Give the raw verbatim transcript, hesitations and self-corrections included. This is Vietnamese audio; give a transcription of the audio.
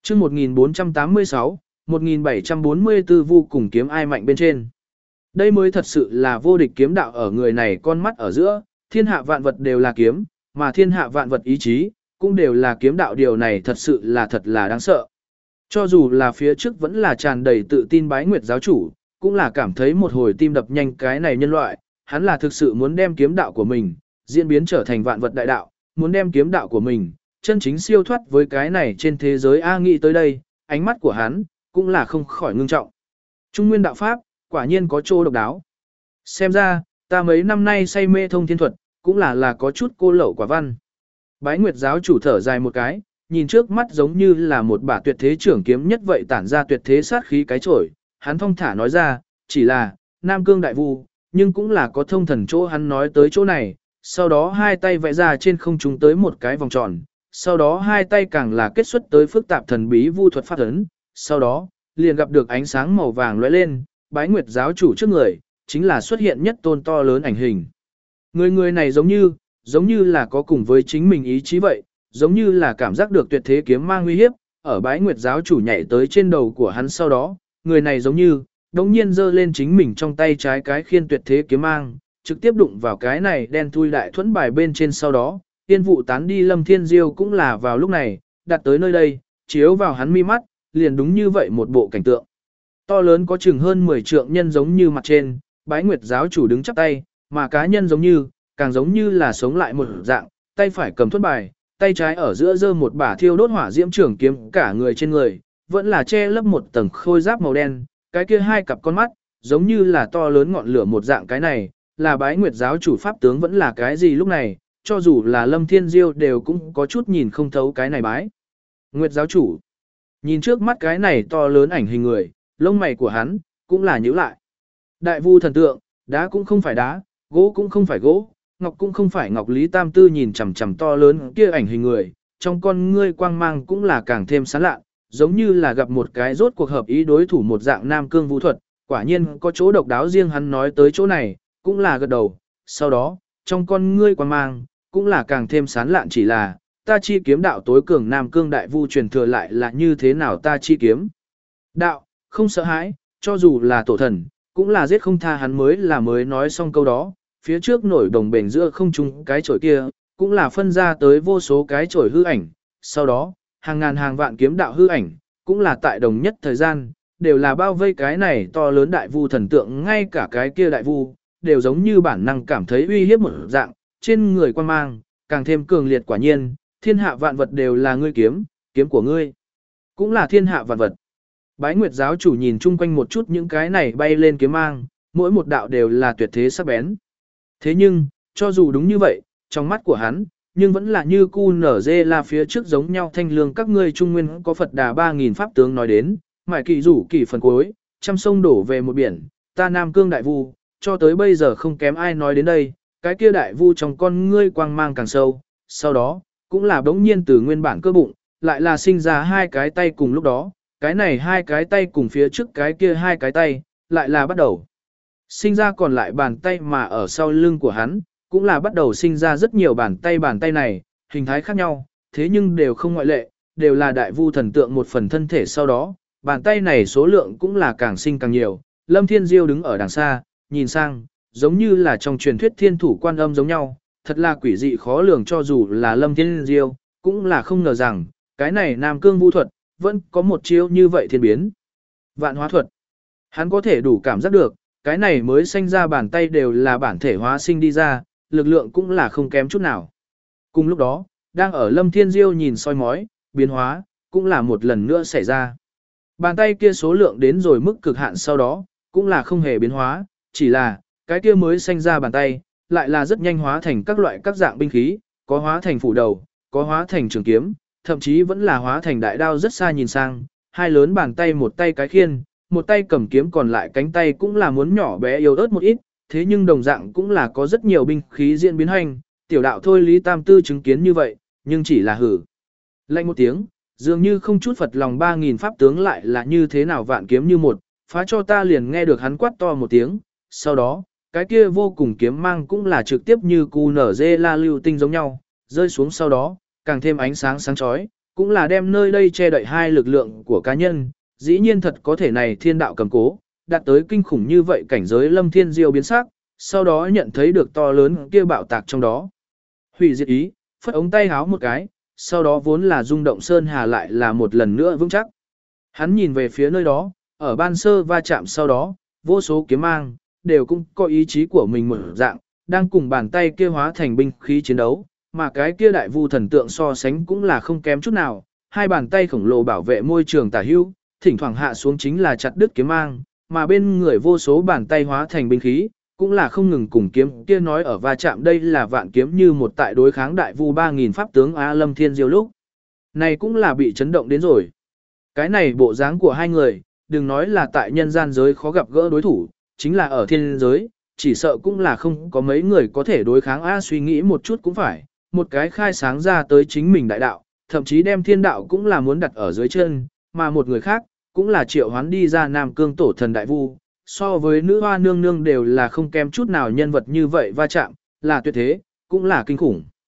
chương một nghìn bốn trăm tám mươi sáu, một nghìn bảy trăm bốn mươi tư vô cùng kiếm ai mạnh bên trên. Đây mới thật sự là vô địch kiếm đạo ở người này con mắt ở giữa, thiên hạ vạn vật đều là kiếm, mà thiên hạ vạn vật ý chí, cũng đều là kiếm đạo, điều này thật sự là thật là đáng sợ. Cho dù là phía trước vẫn là tràn đầy tự tin Bái Nguyệt giáo chủ, cũng là cảm thấy một hồi tim đập nhanh, cái này nhân loại, hắn là thực sự muốn đem kiếm đạo của mình, diễn biến trở thành vạn vật đại đạo, muốn đem kiếm đạo của mình, chân chính siêu thoát với cái này trên thế giới. A nghĩ tới đây, ánh mắt của hắn, cũng là không khỏi ngưng trọng. Trung nguyên đạo pháp, quả nhiên có chỗ độc đáo. Xem ra, ta mấy năm nay say mê thông thiên thuật, cũng là là có chút cô lậu quả văn. Bái Nguyệt giáo chủ thở dài một cái, nhìn trước mắt giống như là một bả tuyệt thế trưởng kiếm nhất vậy tản ra tuyệt thế sát khí cái chổi, hắn thong thả nói ra, chỉ là, Nam Cương đại vu, nhưng cũng là có thông thần chỗ. Hắn nói tới chỗ này, sau đó hai tay vẽ ra trên không trung tới một cái vòng tròn, sau đó hai tay càng là kết xuất tới phức tạp thần bí vu thuật pháp ấn, sau đó, liền gặp được ánh sáng màu vàng lóe lên, Bái Nguyệt giáo chủ trước người, chính là xuất hiện nhất tôn to lớn ảnh hình. Người người này giống như, giống như là có cùng với chính mình ý chí vậy, giống như là cảm giác được tuyệt thế kiếm mang nguy hiếp, ở Bái Nguyệt giáo chủ nhảy tới trên đầu của hắn sau đó, người này giống như, đống nhiên giơ lên chính mình trong tay trái cái khiên tuyệt thế kiếm mang, trực tiếp đụng vào cái này đen thui đại thuẫn bài bên trên, sau đó, tiên vụ tán đi. Lâm Thiên Diêu cũng là vào lúc này, đặt tới nơi đây, chiếu vào hắn mi mắt, liền đúng như vậy một bộ cảnh tượng. To lớn có chừng hơn mười trượng nhân giống như mặt trên, Bái Nguyệt giáo chủ đứng chắp tay, mà cá nhân giống như, càng giống như là sống lại một dạng, tay phải cầm thuẫn bài, tay trái ở giữa giơ một bả thiêu đốt hỏa diễm trường kiếm, cả người trên người, vẫn là che lấp một tầng khôi giáp màu đen, cái kia hai cặp con mắt, giống như là to lớn ngọn lửa một dạng. Cái này, là Bái Nguyệt giáo chủ pháp tướng vẫn là cái gì lúc này, cho dù là Lâm Thiên Diêu đều cũng có chút nhìn không thấu cái này Bái Nguyệt giáo chủ. Nhìn trước mắt cái này to lớn ảnh hình người, lông mày của hắn, cũng là nhíu lại. Đại vu thần tượng, đá cũng không phải đá, gỗ cũng không phải gỗ, ngọc cũng không phải ngọc. Lý Tam Tư nhìn chằm chằm to lớn kia ảnh hình người, trong con ngươi quang mang cũng là càng thêm sáng lạ, giống như là gặp một cái rốt cuộc hợp ý đối thủ một dạng. Nam Cương vũ thuật, quả nhiên có chỗ độc đáo riêng. Hắn nói tới chỗ này, cũng là gật đầu, sau đó, trong con ngươi quang mang, cũng là càng thêm sán lạn. Chỉ là, ta chi kiếm đạo tối cường Nam Cương đại vu truyền thừa lại là như thế nào? Ta chi kiếm đạo, không sợ hãi, cho dù là tổ thần, cũng là giết không tha. Hắn mới là mới nói xong câu đó, phía trước nổi đồng bền giữa không trung cái chổi kia, cũng là phân ra tới vô số cái chổi hư ảnh, sau đó, hàng ngàn hàng vạn kiếm đạo hư ảnh, cũng là tại đồng nhất thời gian, đều là bao vây cái này to lớn đại vu thần tượng. Ngay cả cái kia đại vu, đều giống như bản năng cảm thấy uy hiếp một dạng, trên người quan mang, càng thêm cường liệt. Quả nhiên, thiên hạ vạn vật đều là ngươi kiếm, kiếm của ngươi, cũng là thiên hạ vạn vật. Bái Nguyệt giáo chủ nhìn chung quanh một chút những cái này bay lên kiếm mang, mỗi một đạo đều là tuyệt thế sắc bén. Thế nhưng, cho dù đúng như vậy, trong mắt của hắn, nhưng vẫn là như cu nở dê la phía trước giống nhau thanh lương. Các ngươi trung nguyên có Phật Đà ba nghìn pháp tướng nói đến, mải kỳ rủ kỳ phần cuối, trăm sông đổ về một biển, ta Nam Cương đại vu, cho tới bây giờ không kém ai. Nói đến đây, cái kia đại vu trong con ngươi quang mang càng sâu, sau đó, cũng là bỗng nhiên từ nguyên bản cơ bụng, lại là sinh ra hai cái tay. Cùng lúc đó, cái này hai cái tay cùng phía trước cái kia hai cái tay, lại là bắt đầu sinh ra còn lại bàn tay, mà ở sau lưng của hắn, cũng là bắt đầu sinh ra rất nhiều bàn tay. Bàn tay này, hình thái khác nhau, thế nhưng đều không ngoại lệ, đều là đại vu thần tượng một phần thân thể. Sau đó, bàn tay này số lượng cũng là càng sinh càng nhiều. Lâm Thiên Diêu đứng ở đằng xa, nhìn sang, giống như là trong truyền thuyết thiên thủ quan âm giống nhau, thật là quỷ dị khó lường. Cho dù là Lâm Thiên Diêu, cũng là không ngờ rằng, cái này Nam Cương vũ thuật, vẫn có một chiêu như vậy thiên biến vạn hóa thuật. Hắn có thể đủ cảm giác được, cái này mới sinh ra bàn tay đều là bản thể hóa sinh đi ra, lực lượng cũng là không kém chút nào. Cùng lúc đó, đang ở Lâm Thiên Diêu nhìn soi mói, biến hóa, cũng là một lần nữa xảy ra. Bàn tay kia số lượng đến rồi mức cực hạn, sau đó, cũng là không hề biến hóa, chỉ là, cái kia mới sinh ra bàn tay, lại là rất nhanh hóa thành các loại các dạng binh khí, có hóa thành phủ đầu, có hóa thành trường kiếm, thậm chí vẫn là hóa thành đại đao. Rất xa nhìn sang, hai lớn bàn tay, một tay cái khiên, một tay cầm kiếm, còn lại cánh tay cũng là muốn nhỏ bé yếu ớt một ít, thế nhưng đồng dạng cũng là có rất nhiều binh khí diễn biến hành. Tiểu đạo thôi Lý Tam Tư chứng kiến như vậy, nhưng chỉ là hử lạnh một tiếng, dường như không chút phật lòng. Ba nghìn pháp tướng lại là như thế nào vạn kiếm như một, phá cho ta. Liền nghe được hắn quát to một tiếng, sau đó, cái kia vô cùng kiếm mang cũng là trực tiếp như cu nở dê la lưu tinh giống nhau, rơi xuống, sau đó, càng thêm ánh sáng sáng chói, cũng là đem nơi đây che đậy hai lực lượng của cá nhân, dĩ nhiên thật có thể này thiên đạo cầm cố, đạt tới kinh khủng như vậy cảnh giới Lâm Thiên Diêu biến sắc, sau đó nhận thấy được to lớn kia bạo tạc trong đó. Hủy diệt ý, phất ống tay háo một cái, sau đó vốn là rung động sơn hà lại là một lần nữa vững chắc. Hắn nhìn về phía nơi đó, ở ban sơ va chạm sau đó, vô số kiếm mang, đều cũng có ý chí của mình một dạng, đang cùng bàn tay kia hóa thành binh khí chiến đấu, mà cái kia đại vu thần tượng so sánh cũng là không kém chút nào, hai bàn tay khổng lồ bảo vệ môi trường tả hữu, thỉnh thoảng hạ xuống chính là chặt đứt kiếm mang, mà bên người vô số bàn tay hóa thành binh khí, cũng là không ngừng cùng kiếm kia nói ở va chạm đây là vạn kiếm như một tại đối kháng đại vu ba nghìn pháp tướng A Lâm Thiên Diêu lúc. Này cũng là bị chấn động đến rồi. Cái này bộ dáng của hai người, đừng nói là tại nhân gian giới khó gặp gỡ đối thủ, chính là ở thiên giới, chỉ sợ cũng là không có mấy người có thể đối kháng A suy nghĩ một chút cũng phải, một cái khai sáng ra tới chính mình đại đạo, thậm chí đem thiên đạo cũng là muốn đặt ở dưới chân, mà một người khác, cũng là triệu hoán đi ra Nam Cương tổ thần đại vu, so với nữ hoa nương nương đều là không kém chút nào nhân vật như vậy va chạm, là tuyệt thế, cũng là kinh khủng.